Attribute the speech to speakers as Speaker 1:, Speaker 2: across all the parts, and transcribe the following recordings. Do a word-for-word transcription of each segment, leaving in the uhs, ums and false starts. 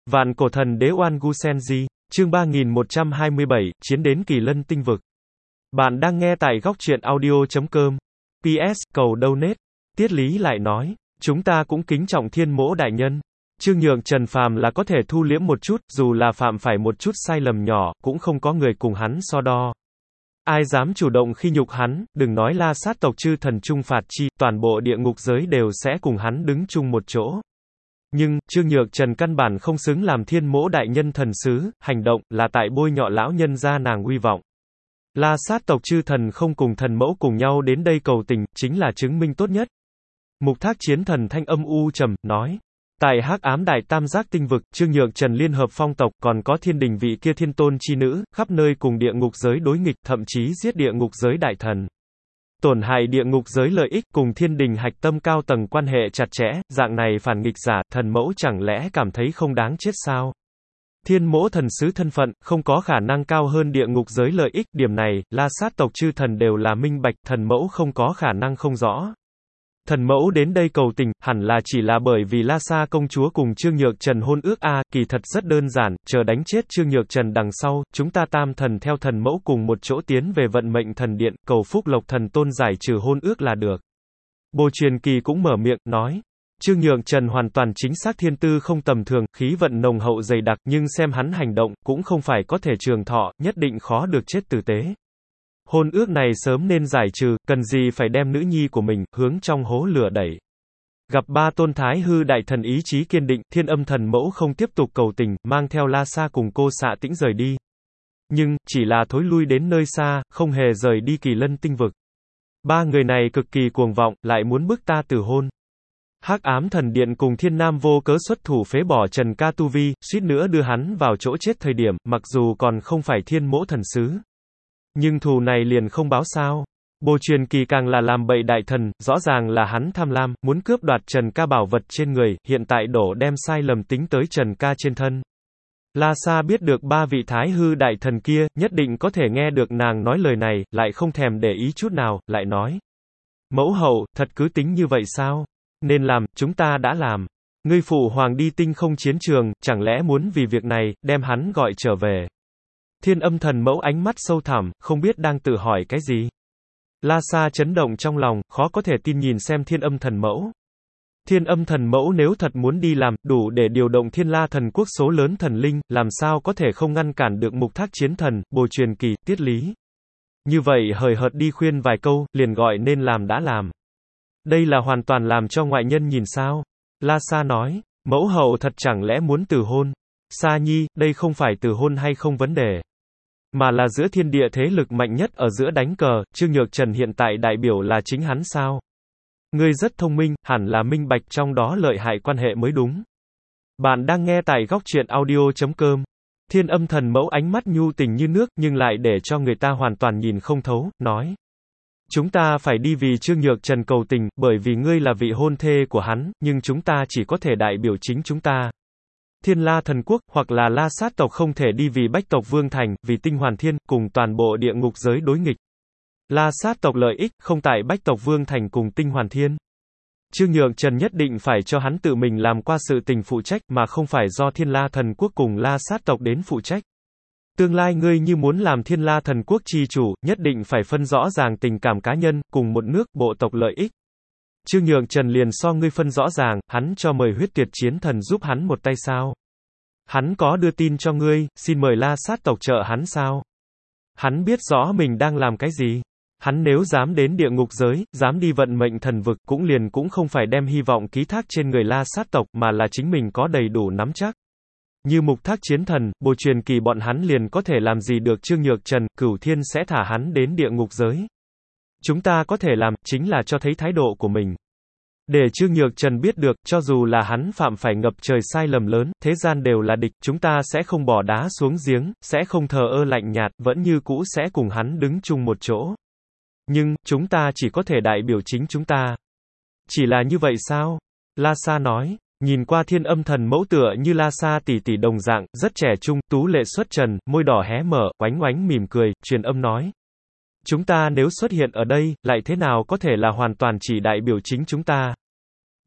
Speaker 1: Vạn cổ thần đế Oan Gu Senji, chương ba nghìn một trăm hai mươi bảy, chiến đến Kỳ Lân tinh vực. Bạn đang nghe tại góc truyện audio chấm com. pê ét, cầu donate. Tiết Lý lại nói, chúng ta cũng kính trọng Thiên Mỗ đại nhân. Trương Nhượng Trần phàm là có thể thu liễm một chút, dù là phạm phải một chút sai lầm nhỏ, cũng không có người cùng hắn so đo. Ai dám chủ động khi nhục hắn, đừng nói La Sát tộc chư thần chung phạt chi, toàn bộ địa ngục giới đều sẽ cùng hắn đứng chung một chỗ. Nhưng, Trương Nhược Trần căn bản không xứng làm Thiên Mỗ đại nhân thần sứ, hành động, là tại bôi nhọ lão nhân gia nàng uy vọng. La Sát tộc chư thần không cùng thần mẫu cùng nhau đến đây cầu tình, chính là chứng minh tốt nhất. Mục Thác Chiến thần thanh âm u trầm, nói. Tại Hắc Ám Đại Tam Giác tinh vực, Trương Nhược Trần liên hợp phong tộc, còn có thiên đình vị kia thiên tôn chi nữ, khắp nơi cùng địa ngục giới đối nghịch, thậm chí giết địa ngục giới đại thần. Tổn hại địa ngục giới lợi ích, cùng thiên đình hạch tâm cao tầng quan hệ chặt chẽ, dạng này phản nghịch giả, thần mẫu chẳng lẽ cảm thấy không đáng chết sao? Thiên Mỗ thần sứ thân phận, không có khả năng cao hơn địa ngục giới lợi ích, điểm này, La Sát tộc chư thần đều là minh bạch, thần mẫu không có khả năng không rõ. Thần mẫu đến đây cầu tình, hẳn là chỉ là bởi vì La Sa công chúa cùng Trương Nhược Trần hôn ước a, kỳ thật rất đơn giản, chờ đánh chết Trương Nhược Trần đằng sau, chúng ta tam thần theo thần mẫu cùng một chỗ tiến về vận mệnh thần điện, cầu phúc lộc thần tôn giải trừ hôn ước là được. Bồ Truyền Kỳ cũng mở miệng, nói. Trương Nhược Trần hoàn toàn chính xác thiên tư không tầm thường, khí vận nồng hậu dày đặc, nhưng xem hắn hành động, cũng không phải có thể trường thọ, nhất định khó được chết tử tế. Hôn ước này sớm nên giải trừ, cần gì phải đem nữ nhi của mình, hướng trong hố lửa đẩy. Gặp ba tôn thái hư đại thần ý chí kiên định, Thiên Âm thần mẫu không tiếp tục cầu tình, mang theo La Sa cùng cô Xạ Tĩnh rời đi. Nhưng, chỉ là thối lui đến nơi xa, không hề rời đi Kỳ Lân tinh vực. Ba người này cực kỳ cuồng vọng, lại muốn bức ta từ hôn. Hắc Ám thần điện cùng Thiên Nam vô cớ xuất thủ phế bỏ Trần Ca tu vi, suýt nữa đưa hắn vào chỗ chết thời điểm, mặc dù còn không phải Thiên Mỗ thần sứ. Nhưng thù này liền không báo sao. Bồ Truyền Kỳ càng là làm bậy đại thần, rõ ràng là hắn tham lam, muốn cướp đoạt Trần Ca bảo vật trên người, hiện tại đổ đem sai lầm tính tới Trần Ca trên thân. La Sa biết được ba vị thái hư đại thần kia, nhất định có thể nghe được nàng nói lời này, lại không thèm để ý chút nào, lại nói. Mẫu hậu, thật cứ tính như vậy sao? Nên làm, chúng ta đã làm. Ngươi phụ hoàng đi tinh không chiến trường, chẳng lẽ muốn vì việc này, đem hắn gọi trở về. Thiên Âm thần mẫu ánh mắt sâu thẳm, không biết đang tự hỏi cái gì. La Sa chấn động trong lòng, khó có thể tin nhìn xem Thiên Âm thần mẫu. Thiên Âm thần mẫu nếu thật muốn đi làm, đủ để điều động Thiên La thần quốc số lớn thần linh, làm sao có thể không ngăn cản được Mục Thác Chiến thần, Bồ Truyền Kỳ, Tiết Lý. Như vậy hời hợt đi khuyên vài câu, liền gọi nên làm đã làm. Đây là hoàn toàn làm cho ngoại nhân nhìn sao? La Sa nói, mẫu hậu thật chẳng lẽ muốn từ hôn? Sa nhi, đây không phải từ hôn hay không vấn đề. Mà là giữa thiên địa thế lực mạnh nhất ở giữa đánh cờ, Trương Nhược Trần hiện tại đại biểu là chính hắn sao? Ngươi rất thông minh, hẳn là minh bạch trong đó lợi hại quan hệ mới đúng. Bạn đang nghe tại góc truyện audio chấm com. Thiên Âm thần mẫu ánh mắt nhu tình như nước, nhưng lại để cho người ta hoàn toàn nhìn không thấu, nói. Chúng ta phải đi vì Trương Nhược Trần cầu tình, bởi vì ngươi là vị hôn thê của hắn, nhưng chúng ta chỉ có thể đại biểu chính chúng ta. Thiên La thần quốc, hoặc là La Sát tộc không thể đi vì Bách tộc Vương Thành, vì Tinh Hoàn Thiên, cùng toàn bộ địa ngục giới đối nghịch. La Sát tộc lợi ích, không tại Bách tộc Vương Thành cùng Tinh Hoàn Thiên. Trương Nhược Trần nhất định phải cho hắn tự mình làm qua sự tình phụ trách, mà không phải do Thiên La thần quốc cùng La Sát tộc đến phụ trách. Tương lai ngươi như muốn làm Thiên La thần quốc chi chủ, nhất định phải phân rõ ràng tình cảm cá nhân, cùng một nước, bộ tộc lợi ích. Trương Nhược Trần liền so ngươi phân rõ ràng, hắn cho mời huyết tuyệt chiến thần giúp hắn một tay sao? Hắn có đưa tin cho ngươi, xin mời La Sát tộc trợ hắn sao? Hắn biết rõ mình đang làm cái gì? Hắn nếu dám đến địa ngục giới, dám đi vận mệnh thần vực, cũng liền cũng không phải đem hy vọng ký thác trên người La Sát tộc, mà là chính mình có đầy đủ nắm chắc. Như Mục Thác Chiến thần, Bồ Truyền Kỳ bọn hắn liền có thể làm gì được Trương Nhược Trần, Cửu Thiên sẽ thả hắn đến địa ngục giới. Chúng ta có thể làm, chính là cho thấy thái độ của mình. Để Trương Nhược Trần biết được, cho dù là hắn phạm phải ngập trời sai lầm lớn, thế gian đều là địch, chúng ta sẽ không bỏ đá xuống giếng, sẽ không thờ ơ lạnh nhạt, vẫn như cũ sẽ cùng hắn đứng chung một chỗ. Nhưng, chúng ta chỉ có thể đại biểu chính chúng ta. Chỉ là như vậy sao? La Sa nói. Nhìn qua Thiên Âm thần mẫu tựa như La Sa tỷ tỷ đồng dạng, rất trẻ trung, tú lệ xuất trần, môi đỏ hé mở, oánh oánh mỉm cười, truyền âm nói. Chúng ta nếu xuất hiện ở đây, lại thế nào có thể là hoàn toàn chỉ đại biểu chính chúng ta?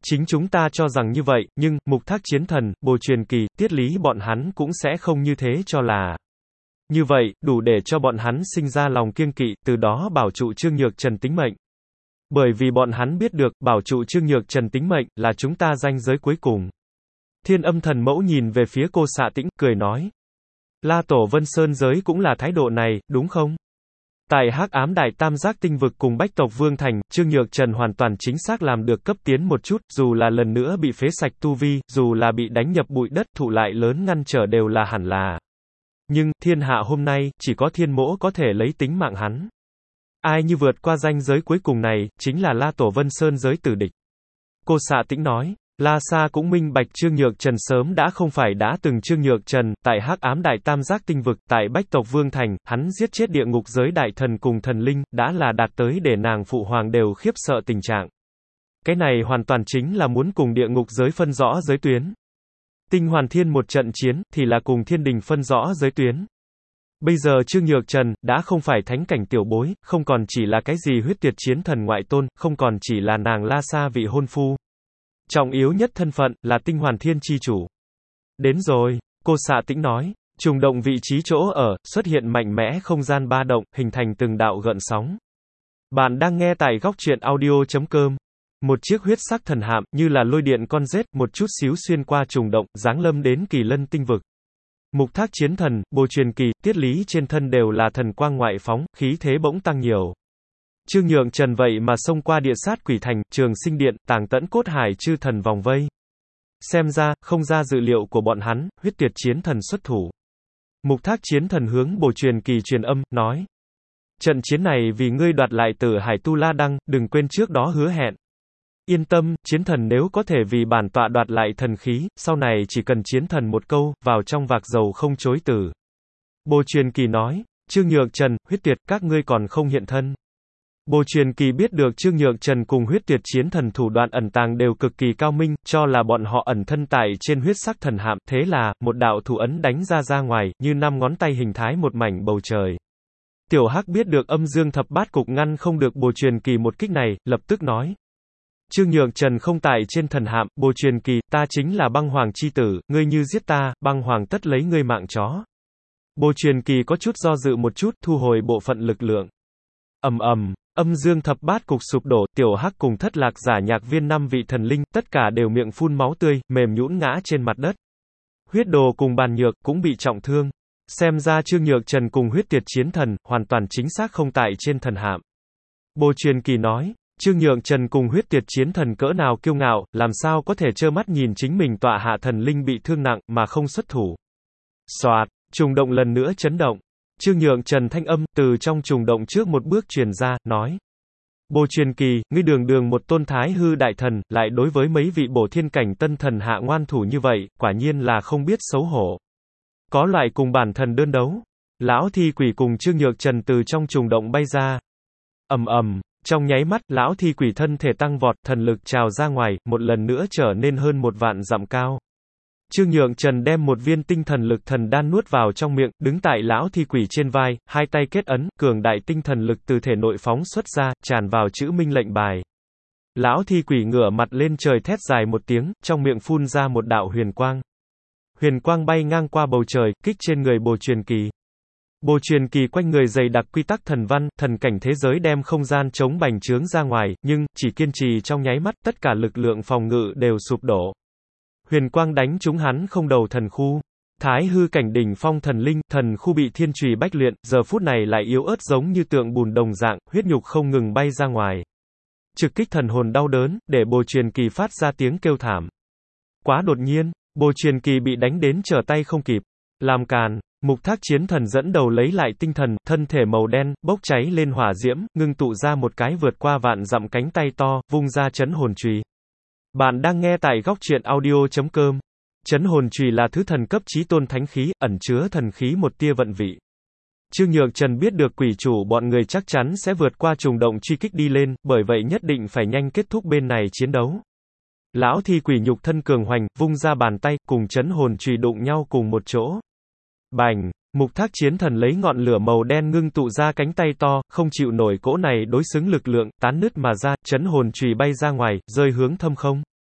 Speaker 1: Chính chúng ta cho rằng như vậy, nhưng, Mục Thác Chiến Thần, Bồ Truyền Kỳ, Tiết Lý bọn hắn cũng sẽ không như thế cho là. Như vậy, đủ để cho bọn hắn sinh ra lòng kiêng kỵ, từ đó bảo trụ Trương Nhược Trần tính mệnh. Bởi vì bọn hắn biết được, bảo trụ Trương Nhược Trần tính mệnh, là chúng ta ranh giới cuối cùng. Thiên Âm Thần Mẫu nhìn về phía cô Xạ Tĩnh, cười nói. La Tổ Vân Sơn giới cũng là thái độ này, đúng không? Tại Hắc Ám Đại Tam Giác Tinh Vực cùng Bách Tộc Vương Thành, Trương Nhược Trần hoàn toàn chính xác làm được cấp tiến một chút, dù là lần nữa bị phế sạch tu vi, dù là bị đánh nhập bụi đất, thụ lại lớn ngăn trở đều là hẳn là. Nhưng, thiên hạ hôm nay, chỉ có Thiên Mỗ có thể lấy tính mạng hắn. Ai như vượt qua ranh giới cuối cùng này, chính là La Tổ Vân Sơn giới tử địch. Cô Xạ Tĩnh nói. La Sa cũng minh bạch Trương Nhược Trần sớm đã không phải đã từng Trương Nhược Trần, tại Hắc Ám Đại Tam Giác Tinh Vực, tại Bách Tộc Vương Thành, hắn giết chết địa ngục giới đại thần cùng thần linh, đã là đạt tới để nàng phụ hoàng đều khiếp sợ tình trạng. Cái này hoàn toàn chính là muốn cùng địa ngục giới phân rõ giới tuyến. Tinh Hoàn Thiên một trận chiến, thì là cùng thiên đình phân rõ giới tuyến. Bây giờ Trương Nhược Trần, đã không phải thánh cảnh tiểu bối, không còn chỉ là cái gì huyết tuyệt chiến thần ngoại tôn, không còn chỉ là nàng La Sa vị hôn phu. Trọng yếu nhất thân phận, là Tinh Hoàn Thiên chi chủ. Đến rồi, cô Xạ Tĩnh nói, trùng động vị trí chỗ ở, xuất hiện mạnh mẽ không gian ba động, hình thành từng đạo gợn sóng. Bạn đang nghe tại góc truyện audio chấm com. Một chiếc huyết sắc thần hạm, như là lôi điện con rết, một chút xíu xuyên qua trùng động, giáng lâm đến Kỳ Lân tinh vực. Mục Thác Chiến Thần, Bồ Truyền Kỳ, Tiết Lý trên thân đều là thần quang ngoại phóng, khí thế bỗng tăng nhiều. Trương Nhược Trần vậy mà xông qua địa sát quỷ thành, Trường Sinh Điện, Tàng Tẫn Cốt Hải chư thần vòng vây. Xem ra, không ra dự liệu của bọn hắn, huyết tuyệt chiến thần xuất thủ. Mục Thác Chiến Thần hướng Bồ Truyền Kỳ truyền âm, nói. Trận chiến này vì ngươi đoạt lại Tử Hải Tu La Đăng, đừng quên trước đó hứa hẹn. Yên tâm, chiến thần nếu có thể vì bản tọa đoạt lại thần khí, sau này chỉ cần chiến thần một câu, vào trong vạc dầu không chối từ. Bồ Truyền Kỳ nói, Trương Nhược Trần, huyết tuyệt, các ngươi còn không hiện thân. Bồ Truyền Kỳ biết được Trương Nhược Trần cùng huyết tuyệt chiến thần thủ đoạn ẩn tàng đều cực kỳ cao minh, cho là bọn họ ẩn thân tại trên huyết sắc thần hạm, thế là, một đạo thủ ấn đánh ra ra ngoài, như năm ngón tay hình thái một mảnh bầu trời. Tiểu Hắc biết được âm dương thập bát cục ngăn không được Bồ Truyền Kỳ một kích này, lập tức nói. Trương Nhược Trần không tại trên thần hạm, Bồ Truyền Kỳ, ta chính là băng hoàng chi tử, ngươi như giết ta, băng hoàng tất lấy ngươi mạng chó. Bồ Truyền Kỳ có chút do dự một chút, thu hồi bộ phận lực lượng. Ầm ầm, âm dương thập bát cục sụp đổ, Tiểu Hắc cùng Thất Lạc Giả Nhạc Viên năm vị thần linh, tất cả đều miệng phun máu tươi, mềm nhũn ngã trên mặt đất. Huyết Đồ cùng Bàn Nhược cũng bị trọng thương. Xem ra Trương Nhược Trần cùng huyết tuyệt chiến thần, hoàn toàn chính xác không tại trên thần hạm. Bồ Truyền Kỳ nói, Trương Nhược Trần cùng huyết tuyệt chiến thần cỡ nào kiêu ngạo, làm sao có thể trơ mắt nhìn chính mình tọa hạ thần linh bị thương nặng, mà không xuất thủ. Soạt, trùng động lần nữa chấn động. Trương Nhược Trần thanh âm, từ trong trùng động trước một bước truyền ra, nói. Bồ Truyền Kỳ, ngươi đường đường một tôn thái hư đại thần, lại đối với mấy vị bổ thiên cảnh tân thần hạ ngoan thủ như vậy, quả nhiên là không biết xấu hổ. Có loại cùng bản thần đơn đấu. Lão thi quỷ cùng Trương Nhược Trần từ trong trùng động bay ra. Ầm ầm, trong nháy mắt, lão thi quỷ thân thể tăng vọt, thần lực trào ra ngoài, một lần nữa trở nên hơn một vạn dặm cao. Trương Nhược Trần đem một viên tinh thần lực thần đan nuốt vào trong miệng, đứng tại lão thi quỷ trên vai, hai tay kết ấn, cường đại tinh thần lực từ thể nội phóng xuất ra, tràn vào chữ minh lệnh bài. Lão thi quỷ ngửa mặt lên trời thét dài một tiếng, trong miệng phun ra một đạo huyền quang. Huyền quang bay ngang qua bầu trời, kích trên người Bồ Truyền Kỳ. Bồ Truyền Kỳ quanh người dày đặc quy tắc thần văn, thần cảnh thế giới đem không gian chống bành trướng ra ngoài, nhưng, chỉ kiên trì trong nháy mắt, tất cả lực lượng phòng ngự đều sụp đổ. Huyền quang đánh trúng hắn không đầu thần khu. Thái hư cảnh đỉnh phong thần linh, thần khu bị thiên chùy bách luyện, giờ phút này lại yếu ớt giống như tượng bùn đồng dạng, huyết nhục không ngừng bay ra ngoài. Trực kích thần hồn đau đớn, để Bồ Truyền Kỳ phát ra tiếng kêu thảm. Quá đột nhiên, Bồ Truyền Kỳ bị đánh đến trở tay không kịp. Làm càn, Mục Thác Chiến Thần dẫn đầu lấy lại tinh thần, thân thể màu đen, bốc cháy lên hỏa diễm, ngưng tụ ra một cái vượt qua vạn dặm cánh tay to, vung ra chấn hồn chùy. Bạn đang nghe tại góc truyện audio chấm com. Chấn hồn chùy là thứ thần cấp chí tôn thánh khí, ẩn chứa thần khí một tia vận vị. Trương Nhược Trần biết được quỷ chủ bọn người chắc chắn sẽ vượt qua trùng động truy kích đi lên, bởi vậy nhất định phải nhanh kết thúc bên này chiến đấu. Lão thi quỷ nhục thân cường hoành, vung ra bàn tay, cùng chấn hồn chùy đụng nhau cùng một chỗ. Bành, Mục Thác Chiến Thần lấy ngọn lửa màu đen ngưng tụ ra cánh tay to, không chịu nổi cỗ này đối xứng lực lượng, tán nứt mà ra, chấn hồn chùy bay ra ngoài, rơi hướng thâm không.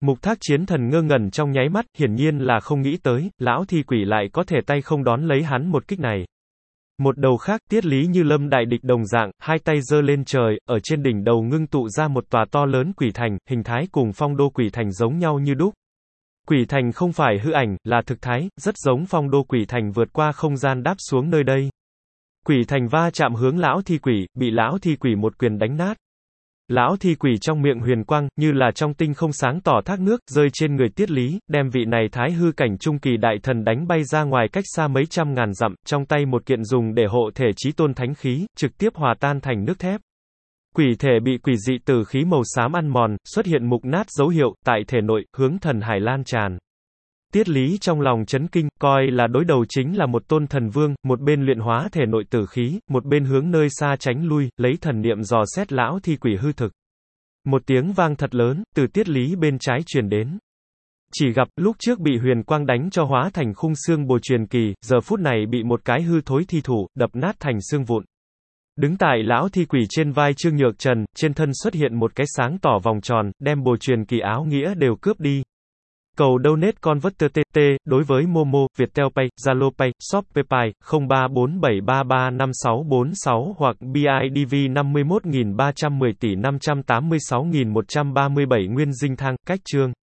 Speaker 1: Mục Thác Chiến Thần ngơ ngẩn trong nháy mắt, hiển nhiên là không nghĩ tới, lão thi quỷ lại có thể tay không đón lấy hắn một kích này. Một đầu khác, Tiết Lý như lâm đại địch đồng dạng, hai tay giơ lên trời, ở trên đỉnh đầu ngưng tụ ra một tòa to lớn quỷ thành, hình thái cùng Phong Đô Quỷ Thành giống nhau như đúc. Quỷ thành không phải hư ảnh, là thực thái, rất giống Phong Đô Quỷ Thành vượt qua không gian đáp xuống nơi đây. Quỷ thành va chạm hướng lão thi quỷ, bị lão thi quỷ một quyền đánh nát. Lão thi quỷ trong miệng huyền quang, như là trong tinh không sáng tỏ thác nước, rơi trên người Tiết Lý, đem vị này thái hư cảnh trung kỳ đại thần đánh bay ra ngoài cách xa mấy trăm ngàn dặm, trong tay một kiện dùng để hộ thể chí tôn thánh khí, trực tiếp hòa tan thành nước thép. Quỷ thể bị quỷ dị tử khí màu xám ăn mòn, xuất hiện mục nát dấu hiệu, tại thể nội, hướng thần hải lan tràn. Tiết Lý trong lòng chấn kinh, coi là đối đầu chính là một tôn thần vương, một bên luyện hóa thể nội tử khí, một bên hướng nơi xa tránh lui, lấy thần niệm dò xét lão thi quỷ hư thực. Một tiếng vang thật lớn, từ Tiết Lý bên trái truyền đến. Chỉ gặp, lúc trước bị huyền quang đánh cho hóa thành khung xương bồ truyền kỳ, giờ phút này bị một cái hư thối thi thủ, đập nát thành xương vụn. Đứng tại lão thi quỷ trên vai Trương Nhược Trần, trên thân xuất hiện một cái sáng tỏ vòng tròn, đem bồ truyền kỳ áo nghĩa đều cướp đi. Cầu donate converter tê tê, đối với Momo, Viettel Pay, Zalo Pay, Shopee Pay, không ba bốn bảy ba ba năm sáu bốn sáu hoặc bê i đê vê năm mươi mốt nghìn ba trăm mười tỷ năm trăm tám mươi sáu nghìn một trăm ba mươi bảy Nguyên Dinh Thang, cách chương.